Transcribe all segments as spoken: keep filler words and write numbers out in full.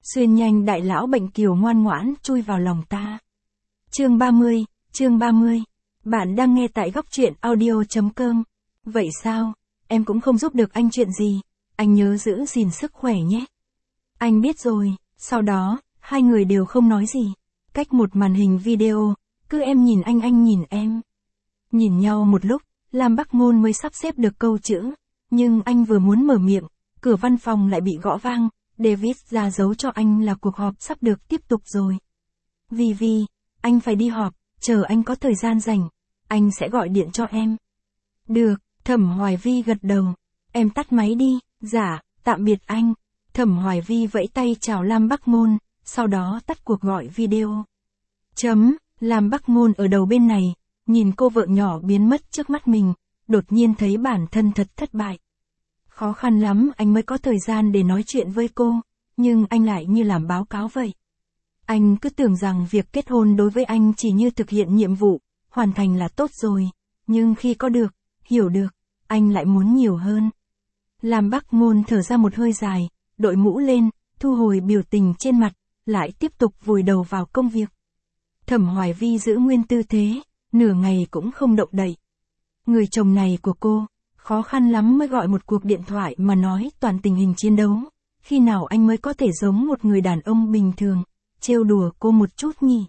xuyên nhanh đại lão bệnh kiều ngoan ngoãn chui vào lòng ta. Chương ba mươi, chương ba mươi. Bạn đang nghe tại góc truyện audio chấm com. Vậy sao, em cũng không giúp được anh chuyện gì, anh nhớ giữ gìn sức khỏe nhé. Anh biết rồi, sau đó, hai người đều không nói gì. Cách một màn hình video, cứ em nhìn anh anh nhìn em. Nhìn nhau một lúc, Lam Bắc Ngôn mới sắp xếp được câu chữ, nhưng anh vừa muốn mở miệng, cửa văn phòng lại bị gõ vang, David ra dấu cho anh là cuộc họp sắp được tiếp tục rồi. Vì vì, anh phải đi họp, chờ anh có thời gian rảnh, anh sẽ gọi điện cho em. Được, Thẩm Hoài Vi gật đầu, em tắt máy đi, dạ, tạm biệt anh. Thẩm Hoài Vi vẫy tay chào Lam Bắc Ngôn, sau đó tắt cuộc gọi video. Chấm, Lam Bắc Ngôn ở đầu bên này, nhìn cô vợ nhỏ biến mất trước mắt mình, đột nhiên thấy bản thân thật thất bại. Khó khăn lắm anh mới có thời gian để nói chuyện với cô, nhưng anh lại như làm báo cáo vậy. Anh cứ tưởng rằng việc kết hôn đối với anh chỉ như thực hiện nhiệm vụ, hoàn thành là tốt rồi, nhưng khi có được, hiểu được, anh lại muốn nhiều hơn. Lam Bắc Ngôn thở ra một hơi dài, đội mũ lên, thu hồi biểu tình trên mặt, lại tiếp tục vùi đầu vào công việc. Thẩm Hoài Vi giữ nguyên tư thế, nửa ngày cũng không động đậy. Người chồng này của cô, khó khăn lắm mới gọi một cuộc điện thoại mà nói toàn tình hình chiến đấu, khi nào anh mới có thể giống một người đàn ông bình thường, trêu đùa cô một chút nhỉ?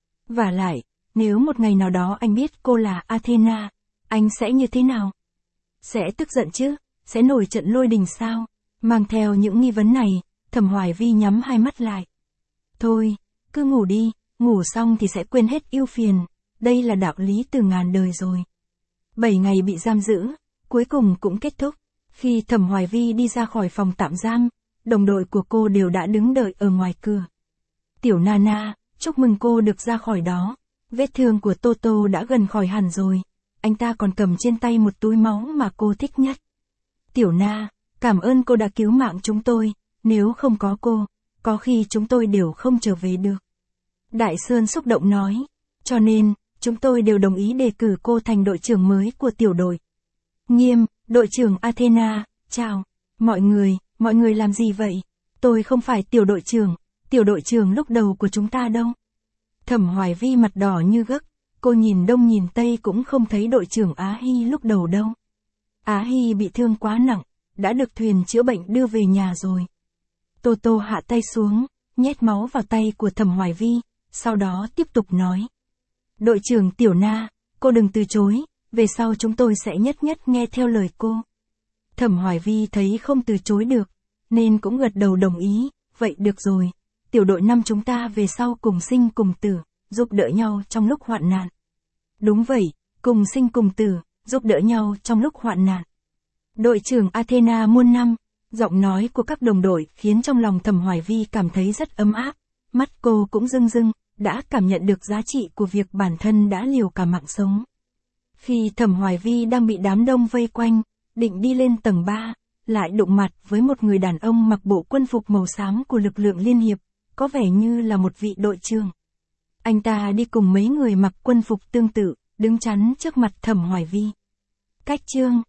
Vả lại, nếu một ngày nào đó anh biết cô là Athena, anh sẽ như thế nào? Sẽ tức giận chứ? Sẽ nổi trận lôi đình sao? Mang theo những nghi vấn này, Thẩm Hoài Vi nhắm hai mắt lại. Thôi, cứ ngủ đi, ngủ xong thì sẽ quên hết ưu phiền, đây là đạo lý từ ngàn đời rồi. Bảy ngày bị giam giữ, cuối cùng cũng kết thúc. Khi Thẩm Hoài Vi đi ra khỏi phòng tạm giam, đồng đội của cô đều đã đứng đợi ở ngoài cửa. Tiểu Nana, chúc mừng cô được ra khỏi đó. Vết thương của Toto đã gần khỏi hẳn rồi. Anh ta còn cầm trên tay một túi máu mà cô thích nhất. Tiểu Na, cảm ơn cô đã cứu mạng chúng tôi, nếu không có cô, có khi chúng tôi đều không trở về được. Đại Sơn xúc động nói, cho nên, chúng tôi đều đồng ý đề cử cô thành đội trưởng mới của tiểu đội. Nghiêm, đội trưởng Athena, chào. Mọi người, mọi người làm gì vậy? Tôi không phải tiểu đội trưởng, tiểu đội trưởng lúc đầu của chúng ta đâu. Thẩm Hoài Vi mặt đỏ như gấc, cô nhìn đông nhìn tây cũng không thấy đội trưởng Á Hy lúc đầu đâu. Á Hy bị thương quá nặng, đã được thuyền chữa bệnh đưa về nhà rồi. Toto hạ tay xuống, nhét máu vào tay của Thẩm Hoài Vi, sau đó tiếp tục nói. Đội trưởng Tiểu Na, cô đừng từ chối, về sau chúng tôi sẽ nhất nhất nghe theo lời cô. Thẩm Hoài Vi thấy không từ chối được, nên cũng gật đầu đồng ý, vậy được rồi, tiểu đội năm chúng ta về sau cùng sinh cùng tử, giúp đỡ nhau trong lúc hoạn nạn. Đúng vậy, cùng sinh cùng tử, giúp đỡ nhau trong lúc hoạn nạn. Đội trưởng Athena muôn năm, giọng nói của các đồng đội khiến trong lòng Thẩm Hoài Vi cảm thấy rất ấm áp, mắt cô cũng rưng rưng, đã cảm nhận được giá trị của việc bản thân đã liều cả mạng sống. Khi Thẩm Hoài Vi đang bị đám đông vây quanh, định đi lên tầng ba, lại đụng mặt với một người đàn ông mặc bộ quân phục màu xám của lực lượng liên hiệp, có vẻ như là một vị đội trưởng. Anh ta đi cùng mấy người mặc quân phục tương tự, đứng chắn trước mặt Thẩm Hoài Vi. Cách chương,